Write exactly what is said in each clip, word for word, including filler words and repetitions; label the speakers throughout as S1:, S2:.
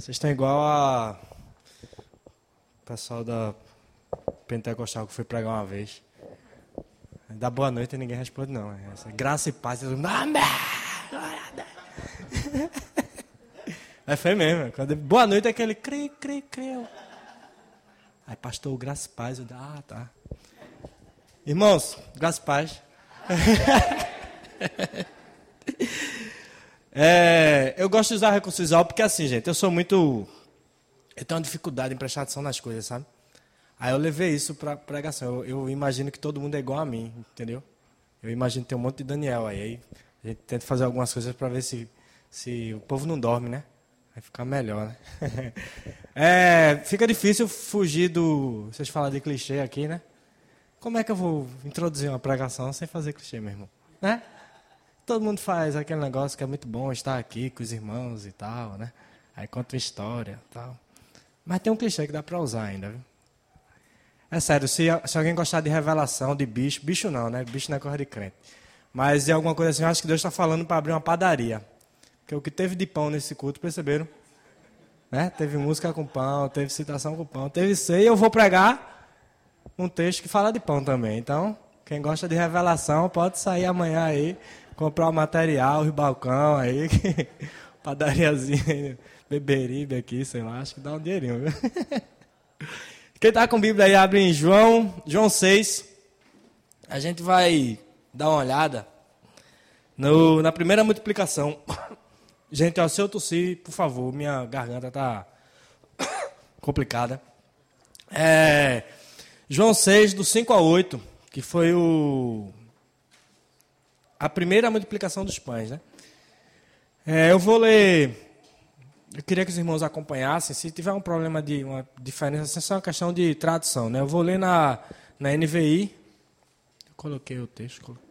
S1: Vocês estão igual a o pessoal da Pentecostal que foi pregar uma vez. Dá boa noite e ninguém responde, não. Essa graça e paz. Todo mundo, amém! Aí foi mesmo. Quando, boa noite é aquele cri, cri, cri. Aí, pastor, graça e paz. Eu, ah, tá. Irmãos, graça e paz. É, eu gosto de usar recurso visual porque assim, gente, eu sou muito... Eu tenho uma dificuldade em prestar atenção nas coisas, sabe? Aí eu levei isso para pregação. Eu, eu imagino que todo mundo é igual a mim, entendeu? Eu imagino que tem um monte de Daniel aí. Aí a gente tenta fazer algumas coisas para ver se, se o povo não dorme, né? Vai ficar melhor, né? É, fica difícil fugir do... Vocês falam de clichê aqui, né? Como é que eu vou introduzir uma pregação sem fazer clichê, meu irmão? Né? Todo mundo faz aquele negócio que é muito bom, estar aqui com os irmãos e tal, né? Aí conta uma história e tal. Mas tem um clichê que dá para usar ainda, viu? É sério, se, se alguém gostar de revelação, de bicho, bicho não, né? Bicho não é coisa de crente. Mas de alguma coisa assim, eu acho que Deus está falando para abrir uma padaria. Porque o que teve de pão nesse culto, perceberam? Né? Teve música com pão, teve citação com pão, teve ceia. E eu vou pregar um texto que fala de pão também. Então, quem gosta de revelação pode sair amanhã aí, comprar o material, o balcão aí, padariazinha, Beberibe aqui, sei lá, acho que dá um dinheirinho, viu? Quem está com a Bíblia aí, abre em João, João seis. A gente vai dar uma olhada no, na primeira multiplicação. Gente, ó, se eu tossir, por favor, minha garganta está complicada. É, João seis, do cinco a oito, que foi o, a primeira multiplicação dos pães, né? É, eu vou ler... Eu queria que os irmãos acompanhassem. Se tiver um problema de uma diferença, é só uma questão de tradução, né? Eu vou ler na, na N V I. Eu coloquei o texto. Coloquei.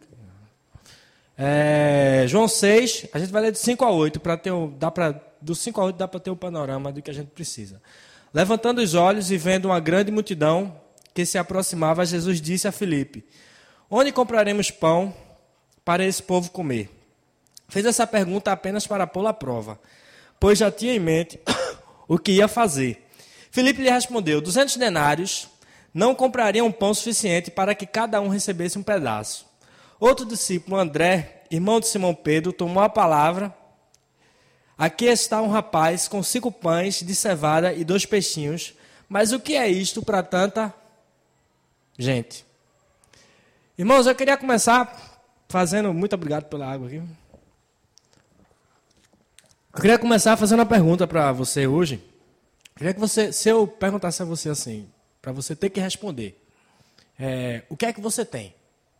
S1: É, João seis, a gente vai ler de cinco a oito. Pra ter um, dá pra, do cinco a oito dá para ter um panorama do que a gente precisa. Levantando os olhos e vendo uma grande multidão que se aproximava, Jesus disse a Filipe: onde compraremos pão para esse povo comer? Fez essa pergunta apenas para pô-lo à prova, pois já tinha em mente o que ia fazer. Filipe lhe respondeu: duzentos denários não comprariam pão suficiente para que cada um recebesse um pedaço. Outro discípulo, André, irmão de Simão Pedro, tomou a palavra. Aqui está um rapaz com cinco pães de cevada e dois peixinhos. Mas o que é isto para tanta gente? Irmãos, eu queria começar fazendo... Muito obrigado pela água aqui. Eu queria começar fazendo uma pergunta para você hoje. Eu queria que você, se eu perguntasse a você assim, para você ter que responder, é, o que é que você tem?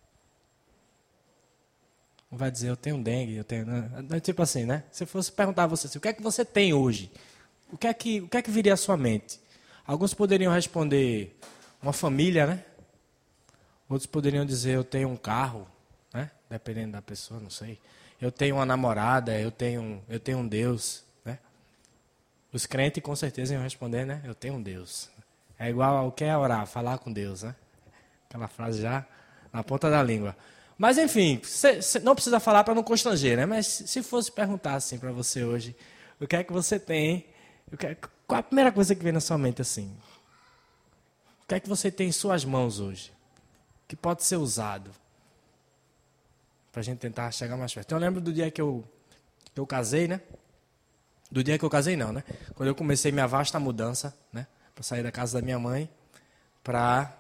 S1: Não vai dizer, eu tenho dengue, eu tenho... Né? Tipo assim, né? Se eu fosse perguntar a você assim, o que é que você tem hoje? O que é que, o que é que viria à sua mente? Alguns poderiam responder, uma família, né? Outros poderiam dizer, eu tenho um carro, né? Dependendo da pessoa, não sei. Eu tenho uma namorada, eu tenho, eu tenho um Deus, né? Os crentes com certeza iam responder, né? Eu tenho um Deus. É igual ao que é orar, falar com Deus, né? Aquela frase já na ponta da língua. Mas, enfim, cê, cê não precisa falar para não constranger, né? Mas se fosse perguntar assim para você hoje, o que é que você tem? O que é, qual a primeira coisa que vem na sua mente assim? O que é que você tem em suas mãos hoje? Que pode ser usado para a gente tentar chegar mais perto. Então, eu lembro do dia que eu, que eu casei, né? Do dia que eu casei, não, né? Quando eu comecei minha vasta mudança, né? Para sair da casa da minha mãe para...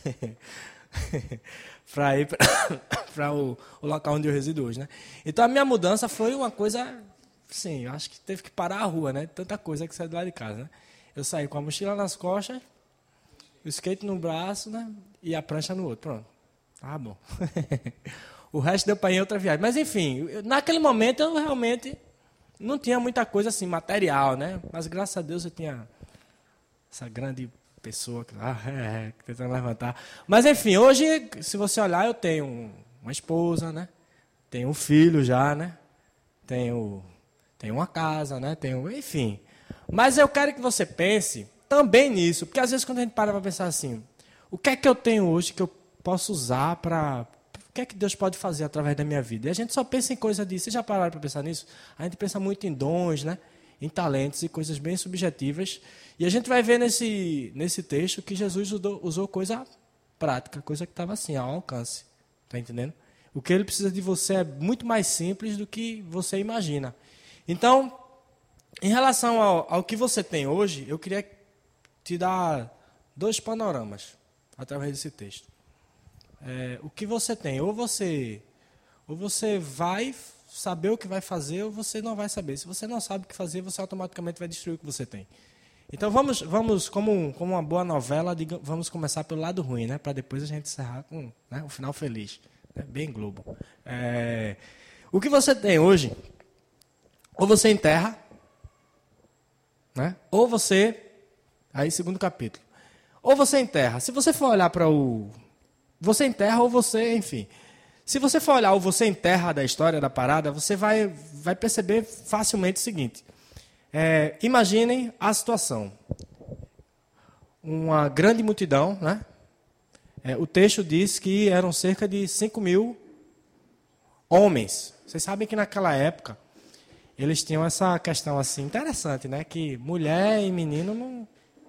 S1: para ir para o, o local onde eu resido hoje, né? Então, a minha mudança foi uma coisa... Sim, eu acho que teve que parar a rua, né? Tanta coisa que saiu do lado de casa, né? Eu saí com a mochila nas costas, o skate no braço, né? E a prancha no outro. Pronto. Tá bom. O resto deu para ir em outra viagem. Mas, enfim, eu, naquele momento eu realmente não tinha muita coisa assim, material, né? Mas, graças a Deus, eu tinha essa grande pessoa que ah, é, é, tentando levantar. Mas, enfim, hoje, se você olhar, eu tenho uma esposa, né? Tenho um filho já, né? Tenho, tenho uma casa, né? Tenho, enfim. Mas eu quero que você pense também nisso. Porque, às vezes, quando a gente para para pensar assim, o que é que eu tenho hoje que eu posso usar para... O que é que Deus pode fazer através da minha vida? E a gente só pensa em coisa disso. Vocês já pararam para pensar nisso? A gente pensa muito em dons, né? em talentos e coisas bem subjetivas. E a gente vai ver nesse, nesse texto que Jesus usou, usou coisa prática, coisa que estava assim, ao alcance. Está entendendo? O que ele precisa de você é muito mais simples do que você imagina. Então, em relação ao, ao que você tem hoje, eu queria te dar dois panoramas através desse texto. É, o que você tem, ou você, ou você vai saber o que vai fazer, ou você não vai saber. Se você não sabe o que fazer, você automaticamente vai destruir o que você tem. Então vamos, vamos como, como uma boa novela, diga, vamos começar pelo lado ruim, né, para depois a gente encerrar com, né, um final feliz, né, bem Globo. É, o que você tem hoje, ou você enterra, né, ou você, aí segundo capítulo, ou você enterra. Se você for olhar para o, você enterra ou você, enfim, se você for olhar o você enterra da história da parada, você vai, vai perceber facilmente o seguinte. É, imaginem a situação. Uma grande multidão, né? É, o texto diz que eram cerca de cinco mil homens. Vocês sabem que naquela época eles tinham essa questão assim interessante, né? Que mulher e menino não.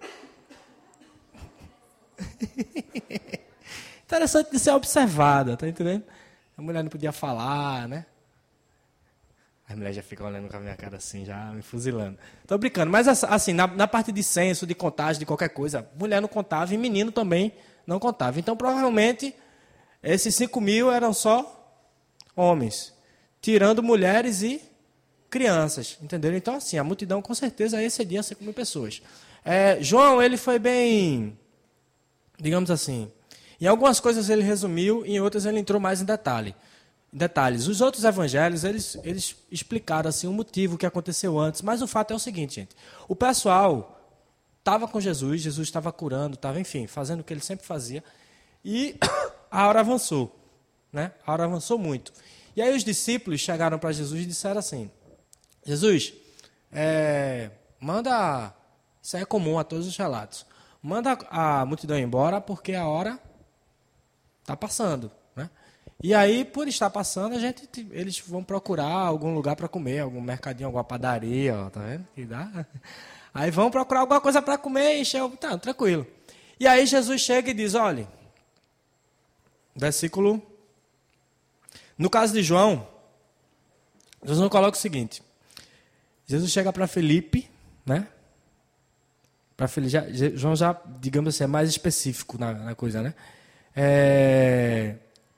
S1: Interessante de ser observada, tá entendendo? A mulher não podia falar, né? A mulher já fica olhando com a minha cara assim, já me fuzilando. Estou brincando, mas assim, na, na parte de censo, de contagem, de qualquer coisa, mulher não contava e menino também não contava. Então, provavelmente, esses cinco mil eram só homens, tirando mulheres e crianças, entenderam? Então, assim, a multidão com certeza excedia cinco mil pessoas. É, João, ele foi bem, digamos assim, em algumas coisas ele resumiu, em outras ele entrou mais em detalhe. Detalhes. Os outros evangelhos, eles, eles explicaram assim, o motivo que aconteceu antes, mas o fato é o seguinte, gente. O pessoal estava com Jesus, Jesus estava curando, estava, enfim, fazendo o que ele sempre fazia, e a hora avançou. Né? A hora avançou muito. E aí os discípulos chegaram para Jesus e disseram assim, Jesus, é, manda, isso é comum a todos os relatos, manda a multidão embora porque a hora está passando. Né? E aí, por estar passando, a gente, eles vão procurar algum lugar para comer, algum mercadinho, alguma padaria, ó, tá vendo? Que dá? Aí vão procurar alguma coisa para comer e encher, tá, tranquilo. E aí Jesus chega e diz, olha, versículo, no caso de João, Jesus não coloca o seguinte, Jesus chega para Felipe, né? Para Felipe, já, João já, digamos assim, é mais específico na, na coisa, né? É...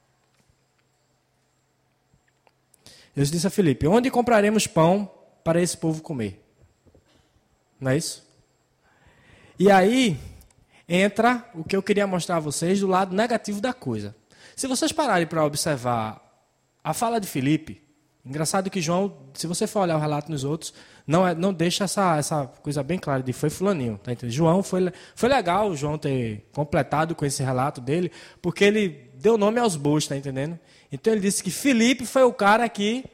S1: Jesus disse a Filipe, onde compraremos pão para esse povo comer? Não é isso? E aí entra o que eu queria mostrar a vocês do lado negativo da coisa. Se vocês pararem para observar a fala de Filipe, engraçado que João, se você for olhar o relato nos outros, não, é, não deixa essa, essa coisa bem clara de foi fulaninho. Tá entendendo? João foi, foi legal o João ter completado com esse relato dele, porque ele deu nome aos bois, tá entendendo? Então ele disse que Filipe foi o cara que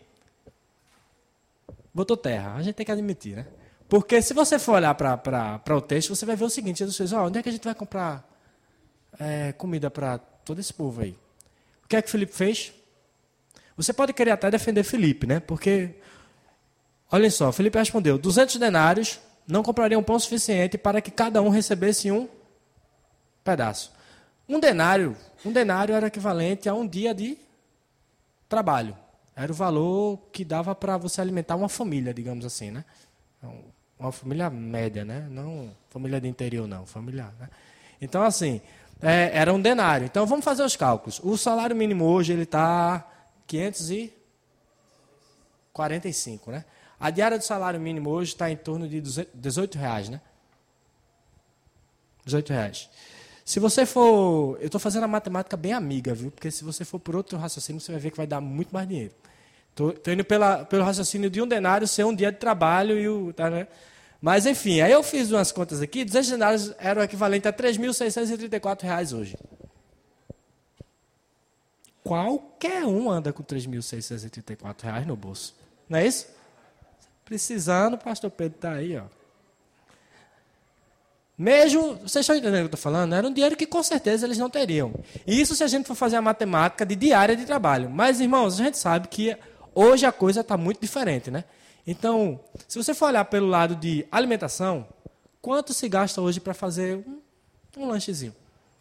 S1: botou terra. A gente tem que admitir, né? Porque se você for olhar para o texto, você vai ver o seguinte, Jesus fez, oh, onde é que a gente vai comprar é, comida para todo esse povo aí? O que é que Filipe fez? Você pode querer até defender Filipe, né? Porque, olhem só, Filipe respondeu, duzentos denários não comprariam pão suficiente para que cada um recebesse um pedaço. Um denário, um denário era equivalente a um dia de trabalho. Era o valor que dava para você alimentar uma família, digamos assim, né? Uma família média, né? Não família de interior, não. Família, né? Então, assim, é, era um denário. Então, vamos fazer os cálculos. O salário mínimo hoje ele está quinhentos e quarenta e cinco, né? A diária do salário mínimo hoje está em torno de dezoito reais, né? dezoito reais. Se você for... Eu estou fazendo a matemática bem amiga, viu? Porque se você for por outro raciocínio, você vai ver que vai dar muito mais dinheiro. Estou indo pela, pelo raciocínio de um denário ser um dia de trabalho e o... Tá, né? Mas, enfim, aí eu fiz umas contas aqui. duzentos denários eram equivalente a três mil seiscentos e trinta e quatro reais hoje. Qualquer um anda com três mil seiscentos e trinta e quatro reais no bolso. Não é isso? Precisando, o pastor Pedro está aí, ó. Mesmo, vocês estão entendendo o que eu estou falando? Era um dinheiro que com certeza eles não teriam. E isso se a gente for fazer a matemática de diária de trabalho. Mas, irmãos, a gente sabe que hoje a coisa está muito diferente, né? Então, se você for olhar pelo lado de alimentação, quanto se gasta hoje para fazer um, um lanchezinho?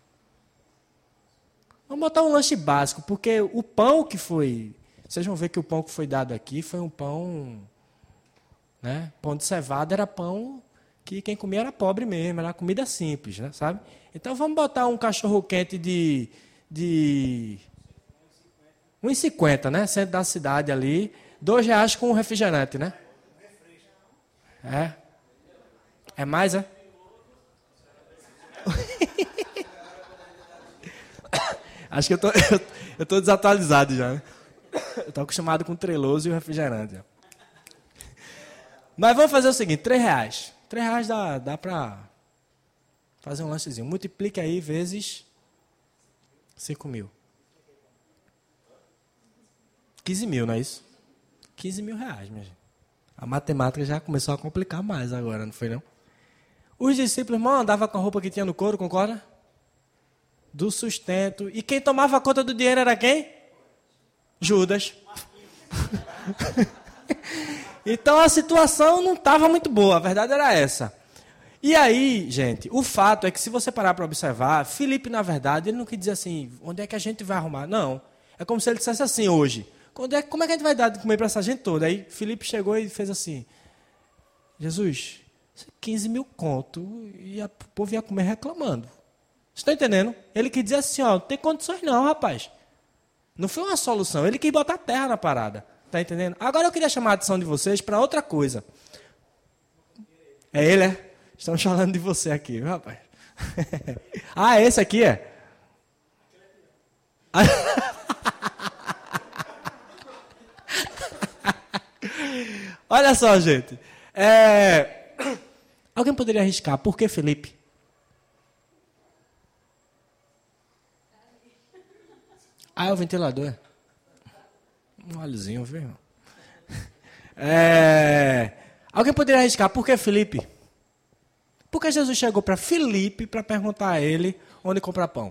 S1: Vamos botar um lanche básico, porque o pão que foi... Vocês vão ver que o pão que foi dado aqui foi um pão... Né? Pão de cevada era pão que quem comia era pobre mesmo, era comida simples, né? Sabe? Então vamos botar um cachorro-quente de... de um real e cinquenta, né? Centro da cidade ali. Dois reais com um refrigerante, né? É. É mais, é? Acho que eu tô, eu, eu tô desatualizado já, né? Eu tô acostumado com o treloso e o refrigerante. Já. Mas vamos fazer o seguinte, três reais. Três reais dá, dá pra fazer um lanchezinho. Multiplique aí vezes cinco mil. quinze mil, não é isso? quinze mil reais, minha gente. A matemática já começou a complicar mais agora, não foi não? Os discípulos, irmão, andavam com a roupa que tinha no couro, concorda? Do sustento. E quem tomava conta do dinheiro era quem? Judas. Então a situação não estava muito boa, a verdade era essa. E aí, gente, o fato é que se você parar para observar, Filipe, na verdade, ele não quis dizer assim, onde é que a gente vai arrumar? Não. É como se ele dissesse assim hoje. Como é, como é que a gente vai dar de comer para essa gente toda? Aí Filipe chegou e fez assim, Jesus, quinze mil conto e o povo ia comer reclamando. Você está entendendo? Ele quis dizer assim, ó, não tem condições não, rapaz. Não foi uma solução, ele quis botar terra na parada. Está entendendo? Agora eu queria chamar a atenção de vocês para outra coisa. É ele, é? Estamos falando de você aqui, viu, rapaz? Ah, esse aqui é? Olha só, gente. É... Alguém poderia arriscar? Por que Felipe? Ah, é o ventilador. Um óleozinho, viu? É... Alguém poderia arriscar? Por que Felipe? Porque Jesus chegou para Filipe para perguntar a ele onde comprar pão.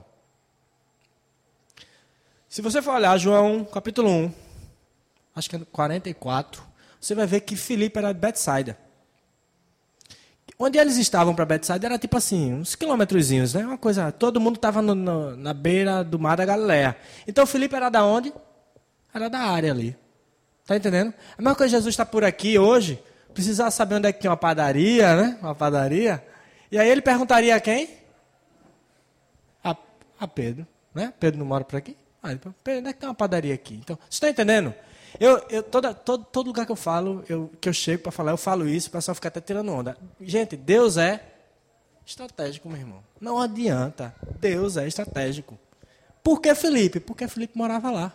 S1: Se você for olhar João capítulo um, acho que é quarenta e quatro, você vai ver que Filipe era de Betsaida. Onde eles estavam para Betsaida era tipo assim, uns quilômetrozinhos, né? Uma coisa, todo mundo estava na beira do mar da Galileia. Então Filipe era da onde? Era da área ali. Tá entendendo? A mesma coisa, Jesus está por aqui hoje, precisava saber onde é que tinha uma padaria, né? Uma padaria. E aí ele perguntaria a quem? A, a Pedro, né? Pedro não mora por aqui? Ah, ele, Pedro, onde é que tem uma padaria aqui? Então, você está entendendo? Eu, eu, toda, todo, todo lugar que eu falo, eu, que eu chego para falar, eu falo isso, o pessoal fica até tirando onda. Gente, Deus é estratégico, meu irmão. Não adianta. Deus é estratégico. Por que Felipe? Porque Felipe morava lá.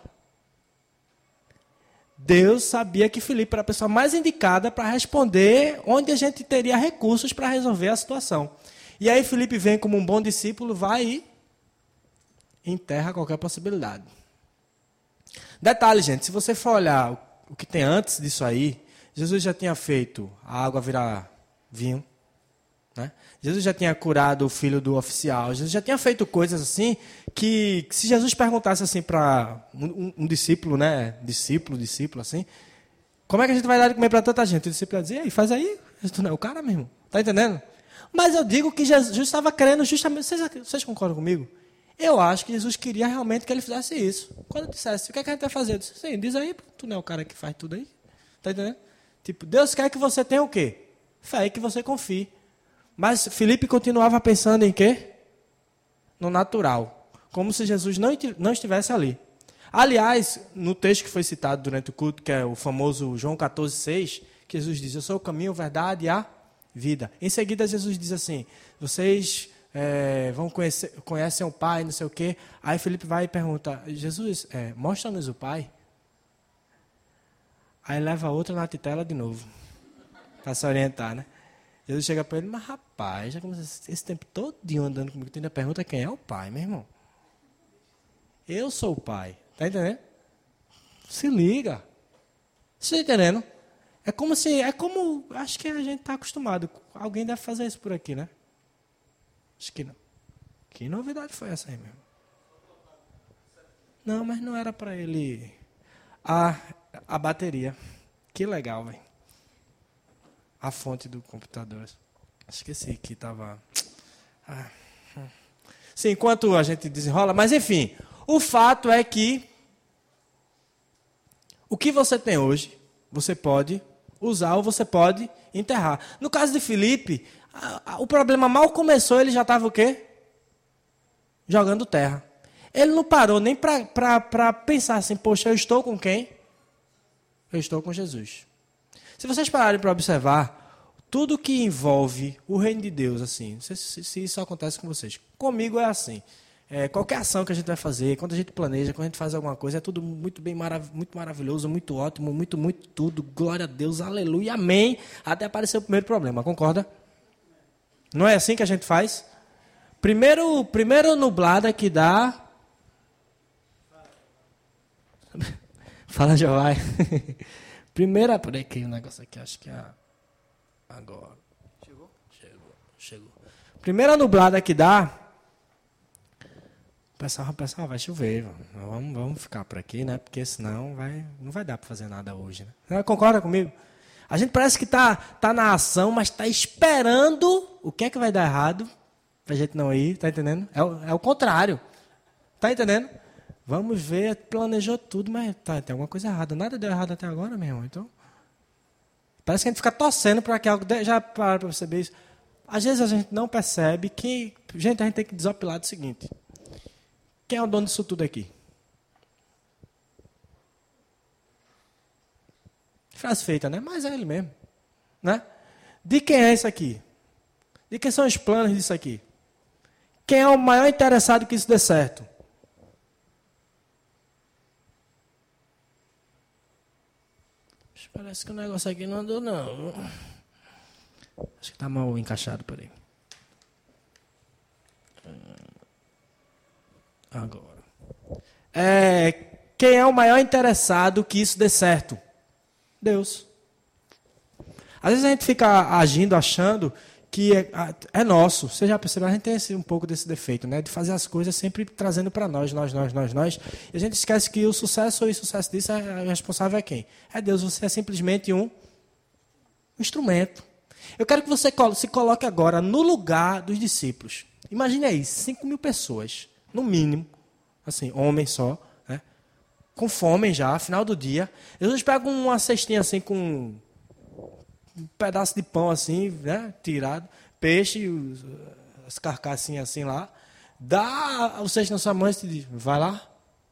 S1: Deus sabia que Filipe era a pessoa mais indicada para responder onde a gente teria recursos para resolver a situação. E aí Filipe vem como um bom discípulo, vai e enterra qualquer possibilidade. Detalhe, gente, se você for olhar o que tem antes disso aí, Jesus já tinha feito a água virar vinho, né? Jesus já tinha curado o filho do oficial, Jesus já tinha feito coisas assim, que se Jesus perguntasse assim para um, um, um discípulo, né, discípulo, discípulo assim, como é que a gente vai dar de comer para tanta gente? O discípulo ia dizer, ei, faz aí, tu não é o cara mesmo, tá entendendo? Mas eu digo que Jesus estava querendo justamente, vocês, vocês concordam comigo? Eu acho que Jesus queria realmente que ele fizesse isso. Quando eu dissesse, o que, é que a gente vai fazer? Eu disse, sim, diz aí, tu não é o cara que faz tudo aí, tá entendendo? Tipo, Deus quer que você tenha o quê? Fé e que você confie. Mas Filipe continuava pensando em quê? No natural. Como se Jesus não, não estivesse ali. Aliás, no texto que foi citado durante o culto, que é o famoso João catorze, seis, que Jesus diz, eu sou o caminho, a verdade e a vida. Em seguida, Jesus diz assim, vocês é, vão conhecer, conhecem o Pai, não sei o quê. Aí Filipe vai e pergunta, Jesus, é, mostra-nos o Pai. Aí leva outra na titela de novo, para se orientar, né? Jesus chega para ele, mas rapaz, já começou esse tempo todo andando comigo, tu ainda pergunta quem é o Pai, meu irmão. Eu sou o Pai, tá entendendo? Se liga. Você está entendendo? É como se, é como, acho que a gente está acostumado. Alguém deve fazer isso por aqui, né? Acho que não. Que novidade foi essa aí mesmo? Não, mas não era para ele. A, a bateria. Que legal, velho. a fonte do computador. Esqueci que estava... Ah. Sim, enquanto a gente desenrola. Mas, enfim, o fato é que o que você tem hoje, você pode usar ou você pode enterrar. No caso de Filipe, a, a, o problema mal começou, ele já estava o quê? Jogando terra. Ele não parou nem para pensar assim, poxa, eu estou com quem? Eu estou com Jesus. Se vocês pararem para observar, tudo que envolve o reino de Deus, assim, não sei se, se isso acontece com vocês. Comigo é assim. É, qualquer ação que a gente vai fazer, quando a gente planeja, quando a gente faz alguma coisa, é tudo muito bem marav- muito maravilhoso, muito ótimo, muito, muito tudo. Glória a Deus, aleluia, amém. Até aparecer o primeiro problema, concorda? Não é assim que a gente faz? Primeiro, primeiro nublada que dá... Fala, Joai. Primeira... Peraí, aqui o negócio aqui, acho que é... Agora. Chegou? Chegou, chegou. Primeira nublada que dá... O pessoal, o pessoal vai chover. Vamos, vamos ficar por aqui, né? Porque senão vai, não vai dar para fazer nada hoje, né? Concorda comigo? A gente parece que está tá na ação, mas está esperando o que é que vai dar errado para a gente não ir, tá entendendo? É o, é o contrário. Tá entendendo? Vamos ver, planejou tudo, mas tá, tem alguma coisa errada. Nada deu errado até agora, meu irmão. Então, parece que a gente fica torcendo para que algo... De... Já para para perceber isso. Às vezes a gente não percebe que... Gente, a gente tem que desopilar do seguinte. Quem é o dono disso tudo aqui? Frase feita, né? Mas é ele mesmo. Né? De quem é isso aqui? De quem são os planos disso aqui? Quem é o maior interessado que isso dê certo? Parece que o negócio aqui não andou, não. Acho que está mal encaixado por aí. Agora. É, quem é o maior interessado que isso dê certo? Deus. Às vezes a gente fica agindo, achando que é, é nosso. Você já percebeu? A gente tem esse, um pouco desse defeito, né? De fazer as coisas sempre trazendo para nós, nós, nós, nós, nós. E a gente esquece que o sucesso ou o insucesso disso, é, o responsável é quem? É Deus. Você é simplesmente um instrumento. Eu quero que você se coloque agora no lugar dos discípulos. Imagine aí, cinco mil pessoas, no mínimo, assim, homens só, né? Com fome já, final do dia. Jesus pega uma cestinha assim com um pedaço de pão assim, né, tirado, peixe, as carcassinhas assim lá, dá o cesto na sua mão e diz, vai lá.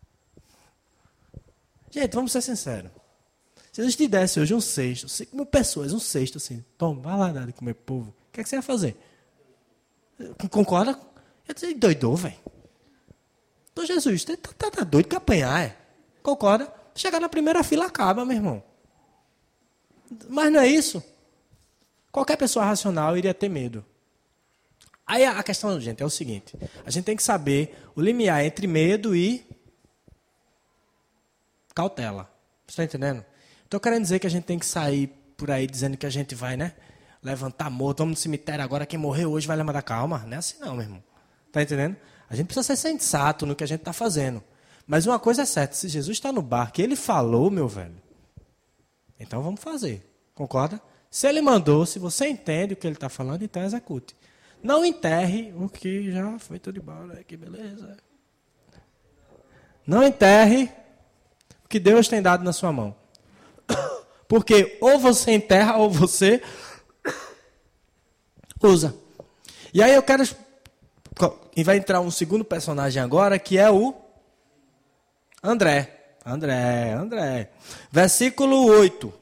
S1: Gente, vamos ser sinceros. Se a gente te desse hoje um cesto, cinco mil pessoas, um cesto assim, toma, vai lá dar de comer povo, o que é que você ia fazer? Concorda? Eu disse, doidou, velho. Então Jesus, tá, tá, tá doido que apanhar, é? Concorda? Chegar na primeira fila acaba, meu irmão. Mas não é isso. Qualquer pessoa racional iria ter medo. Aí a questão, gente, é o seguinte. A gente tem que saber o limiar entre medo e cautela. Você está entendendo? Estou querendo dizer que a gente tem que sair por aí dizendo que a gente vai, né? Levantar morto, vamos no cemitério agora, quem morreu hoje vai lembrar da calma. Não é assim não, meu irmão. Está entendendo? A gente precisa ser sensato no que a gente está fazendo. Mas uma coisa é certa, se Jesus está no barco e ele falou, meu velho, então vamos fazer. Concorda? Se ele mandou, se você entende o que ele está falando, então execute. Não enterre o que já foi tudo embora. Que beleza. Não enterre o que Deus tem dado na sua mão. Porque ou você enterra ou você usa. E aí eu quero... E vai entrar um segundo personagem agora, que é o André. André, André. Versículo oito.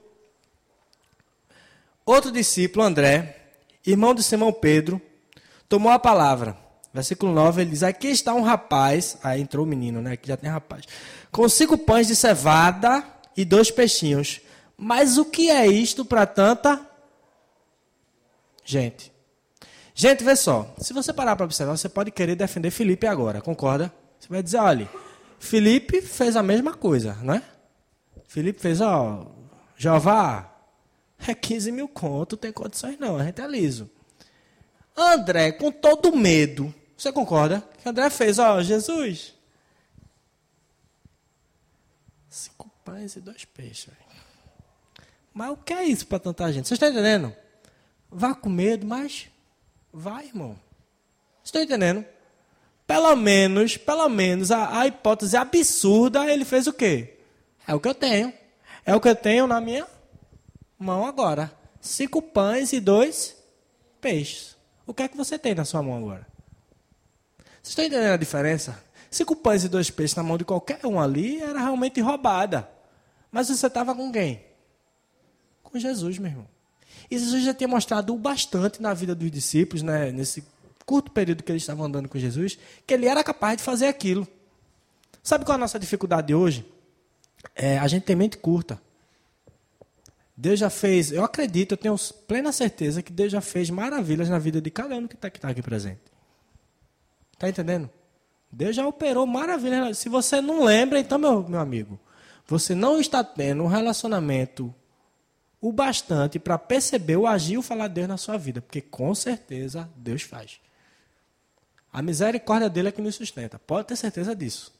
S1: Outro discípulo, André, irmão de Simão Pedro, tomou a palavra. Versículo nove, ele diz, aqui está um rapaz, aí entrou o menino, né, aqui já tem rapaz, com cinco pães de cevada e dois peixinhos. Mas o que é isto para tanta gente? Gente, vê só, se você parar para observar, você pode querer defender Filipe agora, concorda? Você vai dizer, olha, Filipe fez a mesma coisa, não é? Filipe fez, ó, Jeová, é quinze mil conto, tem condições não, a gente é liso. André, com todo medo, você concorda? Que André fez, ó, Jesus, cinco pães e dois peixes. Mas o que é isso para tanta gente? Vocês estão entendendo? Vá com medo, mas vai, irmão. Estão entendendo? Pelo menos, pelo menos, a, a hipótese absurda, ele fez o quê? É o que eu tenho. É o que eu tenho na minha mão agora. Cinco pães e dois peixes. O que é que você tem na sua mão agora? Vocês estão entendendo a diferença? Cinco pães e dois peixes na mão de qualquer um ali era realmente roubada. Mas você estava com quem? Com Jesus, meu irmão. E Jesus já tinha mostrado bastante na vida dos discípulos, né, nesse curto período que eles estavam andando com Jesus, que ele era capaz de fazer aquilo. Sabe qual é a nossa dificuldade hoje? É, a gente tem mente curta. Deus já fez, eu acredito, eu tenho plena certeza que Deus já fez maravilhas na vida de cada um que está tá aqui presente. Está entendendo? Deus já operou maravilhas. Se você não lembra, então, meu, meu amigo, você não está tendo um relacionamento o bastante para perceber o agir e o falar de Deus na sua vida. Porque, com certeza, Deus faz. A misericórdia dele é que nos sustenta. Pode ter certeza disso.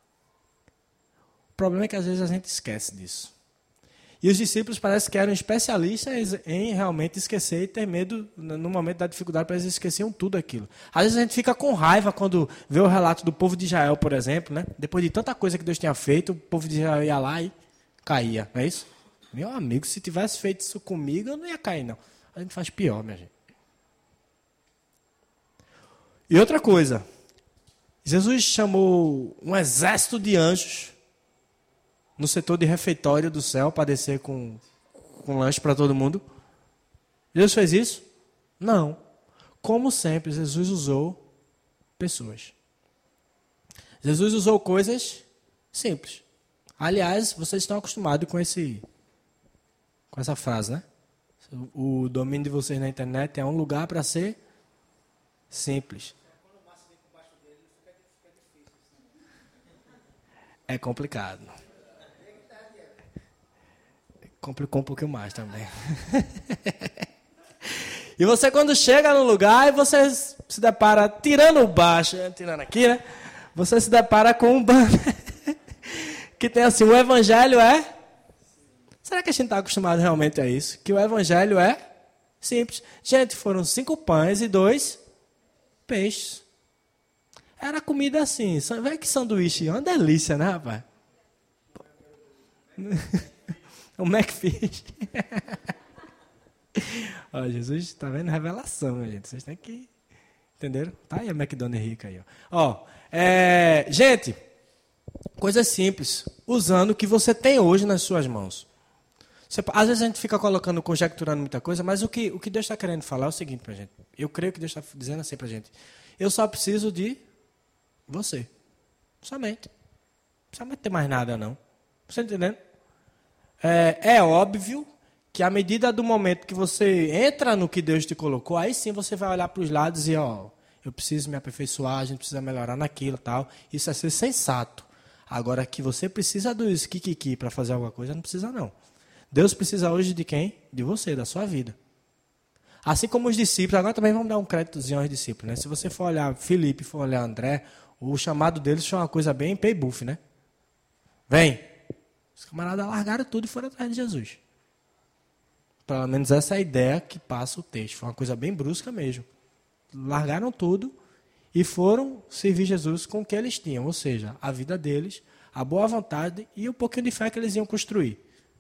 S1: O problema é que, às vezes, a gente esquece disso. E os discípulos parecem que eram especialistas em realmente esquecer e ter medo no momento da dificuldade, para eles esqueciam tudo aquilo. Às vezes a gente fica com raiva quando vê o relato do povo de Israel, por exemplo, né? Depois de tanta coisa que Deus tinha feito, o povo de Israel ia lá e caía, não é isso? Meu amigo, se tivesse feito isso comigo, eu não ia cair, não. A gente faz pior, minha gente. E outra coisa, Jesus chamou um exército de anjos no setor de refeitório do céu para descer com, com lanche para todo mundo. Jesus fez isso? Não. Como sempre, Jesus usou pessoas. Jesus usou coisas simples. Aliás, vocês estão acostumados com, esse, com essa frase, né? O domínio de vocês na internet é um lugar para ser simples. É complicado. Complicou um pouquinho mais também. E você, quando chega no lugar e você se depara, tirando o baixo, tirando aqui, né? Você se depara com um banner que tem assim, o evangelho é... Será que a gente está acostumado realmente a isso? Que o evangelho é simples. Gente, foram cinco pães e dois peixes. Era comida assim. Vê que sanduíche, é uma delícia, né, rapaz? O McFish. Ó, Jesus está vendo revelação, minha gente. Vocês têm que... Entenderam? Tá aí a McDonald's rica aí. Ó, ó é... gente, coisas simples. Usando o que você tem hoje nas suas mãos. Você... Às vezes a gente fica colocando, conjecturando muita coisa, mas o que, o que Deus está querendo falar é o seguinte para a gente. Eu creio que Deus está dizendo assim para a gente. Eu só preciso de você. Somente. Não precisa ter mais nada, não. Você está entendendo? É, é óbvio que à medida do momento que você entra no que Deus te colocou, aí sim você vai olhar para os lados e, ó, eu preciso me aperfeiçoar, a gente precisa melhorar naquilo e tal. Isso é ser sensato. Agora, que você precisa do kikiki para fazer alguma coisa, não precisa não. Deus precisa hoje de quem? De você, da sua vida. Assim como os discípulos, agora também vamos dar um créditozinho aos discípulos, né? Se você for olhar Filipe, for olhar André, o chamado deles foi uma coisa bem pay-buff, né? Vem! Os camaradas largaram tudo e foram atrás de Jesus. Pelo menos essa é a ideia que passa o texto. Foi uma coisa bem brusca mesmo. Largaram tudo e foram servir Jesus com o que eles tinham. Ou seja, a vida deles, a boa vontade e um pouquinho de fé que eles iam construir.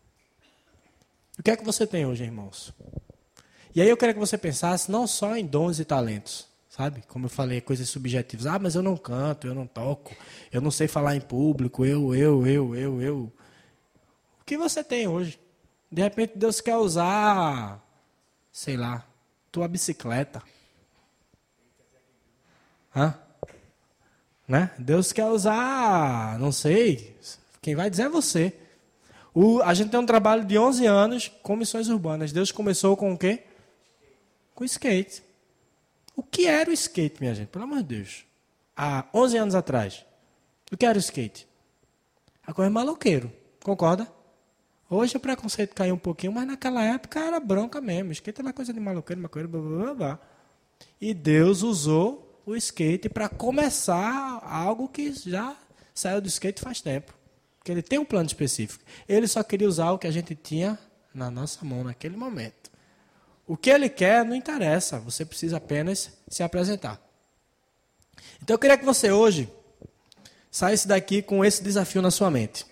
S1: O que é que você tem hoje, irmãos? E aí eu quero que você pensasse não só em dons e talentos. Sabe? Como eu falei, coisas subjetivas. Ah, mas eu não canto, eu não toco, eu não sei falar em público, eu, eu, eu, eu, eu... O que você tem hoje? De repente Deus quer usar, sei lá, tua bicicleta. Hã? Né? Deus quer usar, não sei, quem vai dizer é você. O, a gente tem um trabalho de onze anos com missões urbanas. Deus começou com o quê? Com skate. O que era o skate, minha gente? Pelo amor de Deus. Há onze anos atrás, o que era o skate? A coisa maloqueiro, concorda? Hoje o preconceito caiu um pouquinho, mas naquela época era bronca mesmo. Skate era coisa de maloqueiro, maconheiro, blá, blá, blá, blá. E Deus usou o skate para começar algo que já saiu do skate faz tempo. Porque ele tem um plano específico. Ele só queria usar o que a gente tinha na nossa mão naquele momento. O que ele quer não interessa, você precisa apenas se apresentar. Então eu queria que você hoje saísse daqui com esse desafio na sua mente.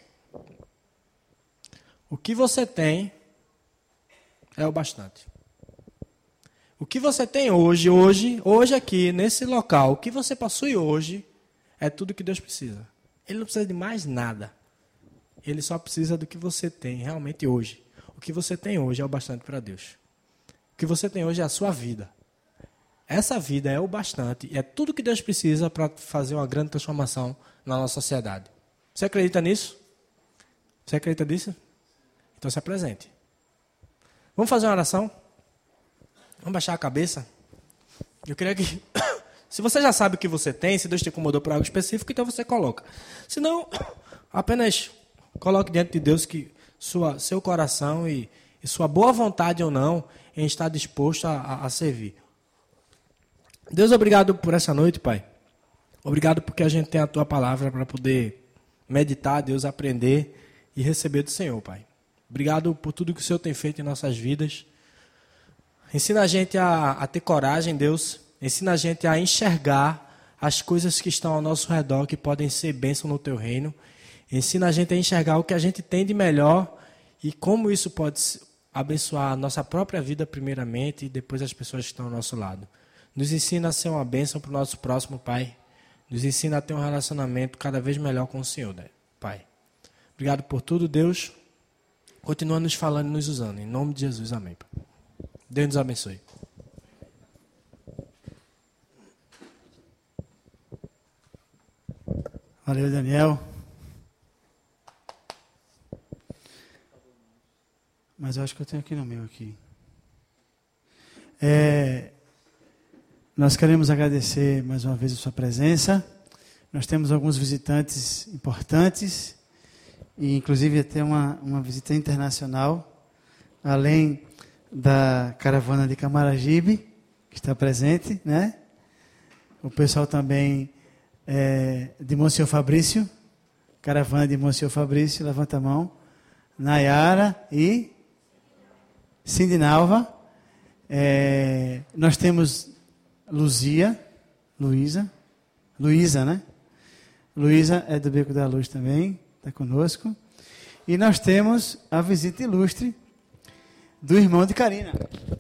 S1: O que você tem é o bastante. O que você tem hoje, hoje, hoje aqui, nesse local, o que você possui hoje, é tudo que Deus precisa. Ele não precisa de mais nada. Ele só precisa do que você tem realmente hoje. O que você tem hoje é o bastante para Deus. O que você tem hoje é a sua vida. Essa vida é o bastante, é tudo que Deus precisa para fazer uma grande transformação na nossa sociedade. Você acredita nisso? Você acredita nisso? Então se apresente. Vamos fazer uma oração? Vamos baixar a cabeça? Eu queria que... Se você já sabe o que você tem, se Deus te incomodou por algo específico, então você coloca. Se não, apenas coloque diante de Deus que sua, seu coração e, e sua boa vontade ou não em estar disposto a, a, a servir. Deus, obrigado por essa noite, Pai. Obrigado porque a gente tem a Tua palavra para poder meditar, Deus, aprender e receber do Senhor, Pai. Obrigado por tudo que o Senhor tem feito em nossas vidas. Ensina a gente a, a ter coragem, Deus. Ensina a gente a enxergar as coisas que estão ao nosso redor, que podem ser bênção no Teu reino. Ensina a gente a enxergar o que a gente tem de melhor e como isso pode abençoar a nossa própria vida primeiramente e depois as pessoas que estão ao nosso lado. Nos ensina a ser uma bênção para o nosso próximo, Pai. Nos ensina a ter um relacionamento cada vez melhor com o Senhor, né, Pai. Obrigado por tudo, Deus. Continua nos falando e nos usando. Em nome de Jesus, amém, Pai. Deus nos abençoe.
S2: Valeu, Daniel. Mas eu acho que eu tenho aqui no meu aqui. É, nós queremos agradecer mais uma vez a sua presença. Nós temos alguns visitantes importantes e inclusive até uma, uma visita internacional, além da caravana de Camaragibe, que está presente, né? O pessoal também é, de Monsenhor Fabrício, caravana de Monsenhor Fabrício, levanta a mão. Nayara e Sindinalva. É, nós temos Luzia, Luísa, Luísa, né? Luísa é do Beco da Luz também, está conosco. E nós temos a visita ilustre do irmão de Karina.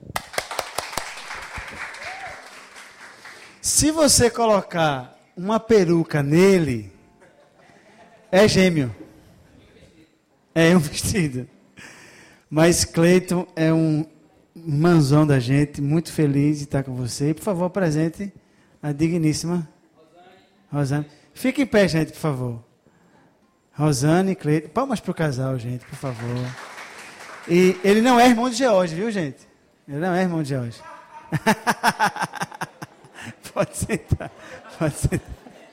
S2: Se você colocar uma peruca nele, é gêmeo. É um vestido. Mas Cleiton é um manzão da gente, muito feliz de estar com você. E, por favor, apresente a digníssima Rosane. Fique em pé, gente, por favor. Rosane e Cleiton. Palmas para o casal, gente, por favor. E ele não é irmão de George, viu, gente? Ele não é irmão de George. Pode sentar. Pode sentar.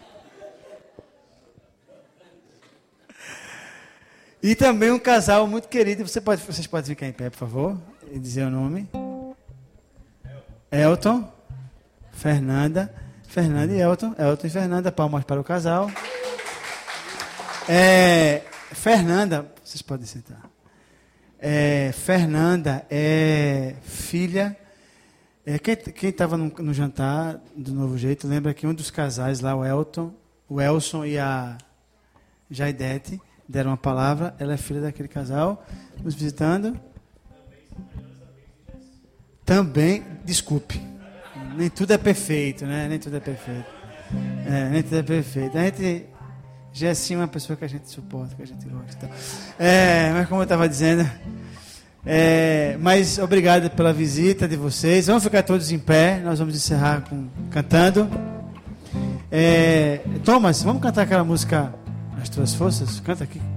S2: E também um casal muito querido. Você pode, vocês podem ficar em pé, por favor, e dizer o nome. Elton, Fernanda. Fernanda e Elton. Elton e Fernanda. Palmas para o casal. É, Fernanda, vocês podem sentar. É, Fernanda é filha. É, quem estava no, no jantar do Novo Jeito, lembra que um dos casais lá, o Elton, o Elson e a Jaidete, deram uma palavra. Ela é filha daquele casal, nos visitando. Também, desculpe, nem tudo é perfeito, né? Nem tudo é perfeito. É, nem tudo é perfeito. A gente já é sim uma pessoa que a gente suporta, que a gente gosta. Então, é, mas como eu estava dizendo, é, mas obrigado pela visita de vocês. Vamos ficar todos em pé. Nós vamos encerrar com, cantando. É, Thomas, vamos cantar aquela música As Tuas Forças? Canta aqui.